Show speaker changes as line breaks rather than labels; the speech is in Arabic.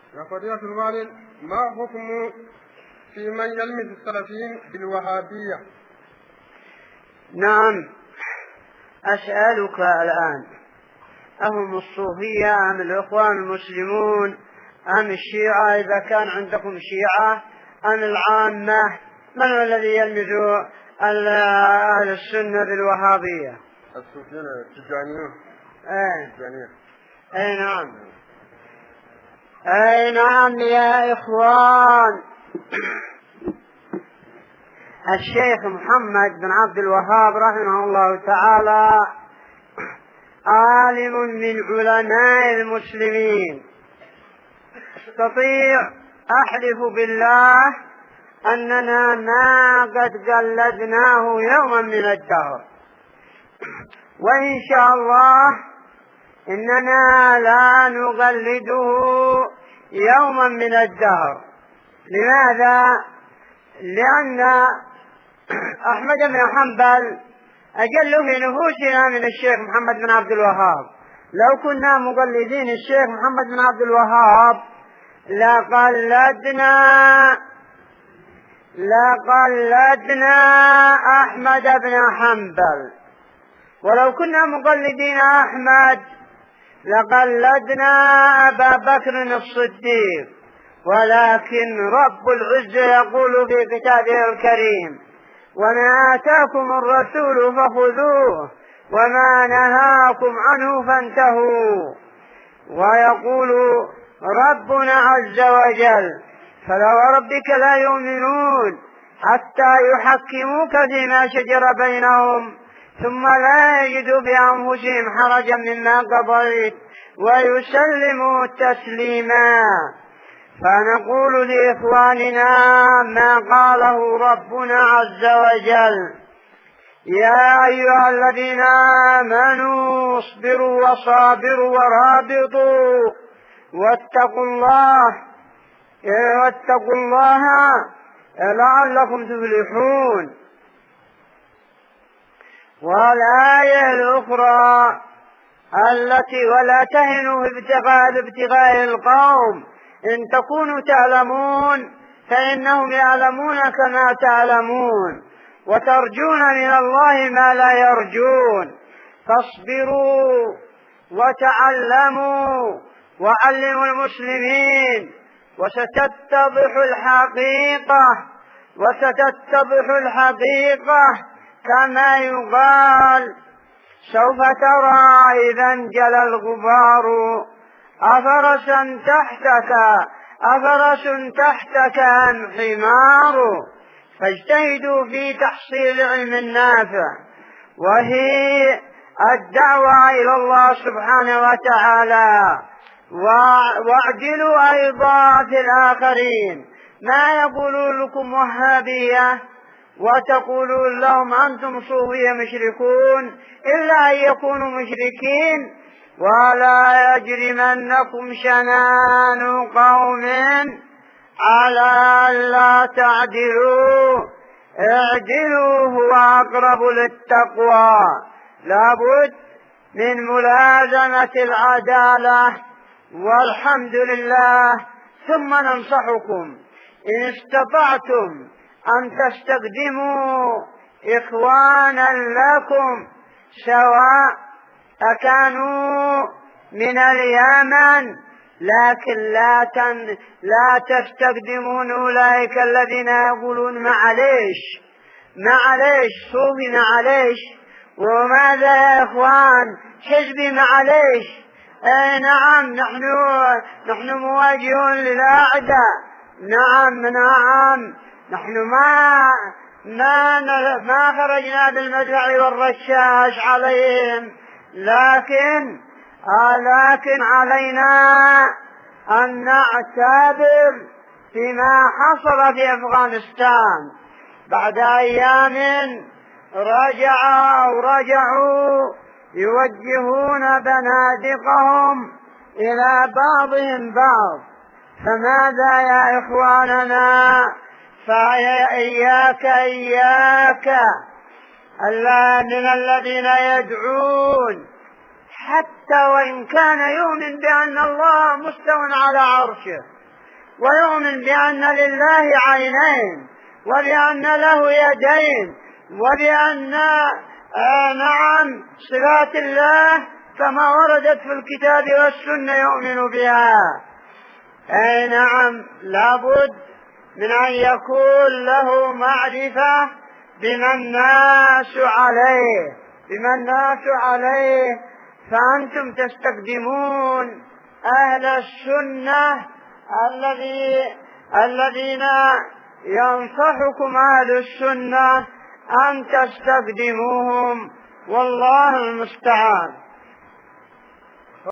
يا فضيلة الوالد، ما حكم في من يلمز السلفيين بالوهابية؟
نعم، أسألك الآن، أهم الصوفية أم الإخوان المسلمون أم الشيعة إذا كان عندكم شيعة أم العامة؟ من الذي يلمز أهل السنة بالوهابية؟
الصوفيين التجانيين.
أي نعم، أي نعم يا إخوان. الشيخ محمد بن عبد الوهاب رحمه الله تعالى عالم من علماء المسلمين، استطيع أحلف بالله أننا ما قد قلدناه يوما من الدهر، وإن شاء الله إننا لا نقلده يوما من الدهر. لماذا؟ لأن أحمد بن حنبل أجل في نفوسنا من الشيخ محمد بن عبد الوهاب. لو كنا مقلدين الشيخ محمد بن عبد الوهاب لقلدنا أحمد بن حنبل، ولو كنا مقلدين أحمد لقلدنا أبا بكر الصديق. ولكن رب العزة يقول في كتابه الكريم: وما آتاكم الرسول فخذوه وما نهاكم عنه فانتهوا. ويقول ربنا عز وجل: فلا وربك لا يؤمنون حتى يحكموك فيما شجر بينهم ثم لا يجدوا بأنفسهم حرجا مما قضيت ويسلموا تسليما. فنقول لإخواننا ما قاله ربنا عز وجل: يا أيها الذين آمنوا اصبروا وصابروا ورابطوا واتقوا الله لعلكم تفلحون. والآية الأخرى التي: ولا تهنوا في ابتغاء القوم إن تكونوا تعلمون فإنهم يعلمون كما تعلمون وترجون من الله ما لا يرجون. فاصبروا وتعلموا وعلموا المسلمين وستتضح الحقيقة كما يقال: سوف ترى إذا انجلى الغبار أفرس تحتك أم حمار. فاجتهدوا في تحصيل العلم النافع، وهي الدعوة إلى الله سبحانه وتعالى، واعدلوا أيضا في الآخرين. ما يقولون لكم وهابية وتقولون لهم أنتم صوفية مشركون إلا أن يكونوا مشركين. ولا يجرمنكم شنآن قوم على ألا تعدلوا اعدلوا هو أقرب للتقوى. لابد من ملازمة العدالة، والحمد لله. ثم ننصحكم إن استطعتم أن تستخدموا إخوانا لكم سواء أكانوا من اليمن، لكن لا تستخدمون أولئك الذين يقولون معليش صوفي معليش، وماذا يا إخوان حزبي معليش. نعم، نحن مواجهون للأعداء. نعم نحن ما خرجنا بالمدفع والرشاش عليهم، لكن علينا أن نعتبر فيما حصل في أفغانستان. بعد أيام رجعوا يوجهون بنادقهم إلى بعضهم بعض. فماذا يا إخواننا؟ فإياك ألا من الذين يدعون حتى وإن كان يؤمن بأن الله مستوى على عرشه ويؤمن بأن لله عينين وبأن له يدين وبأن نعم صفات الله كما وردت في الكتاب والسنة يؤمن بها. أي نعم لابد من أن يكون له معرفة بما الناس عليه. فأنتم تستقدمون أهل السنة الذين ينصحكم أهل السنة أن تستقدموهم، والله المستعان.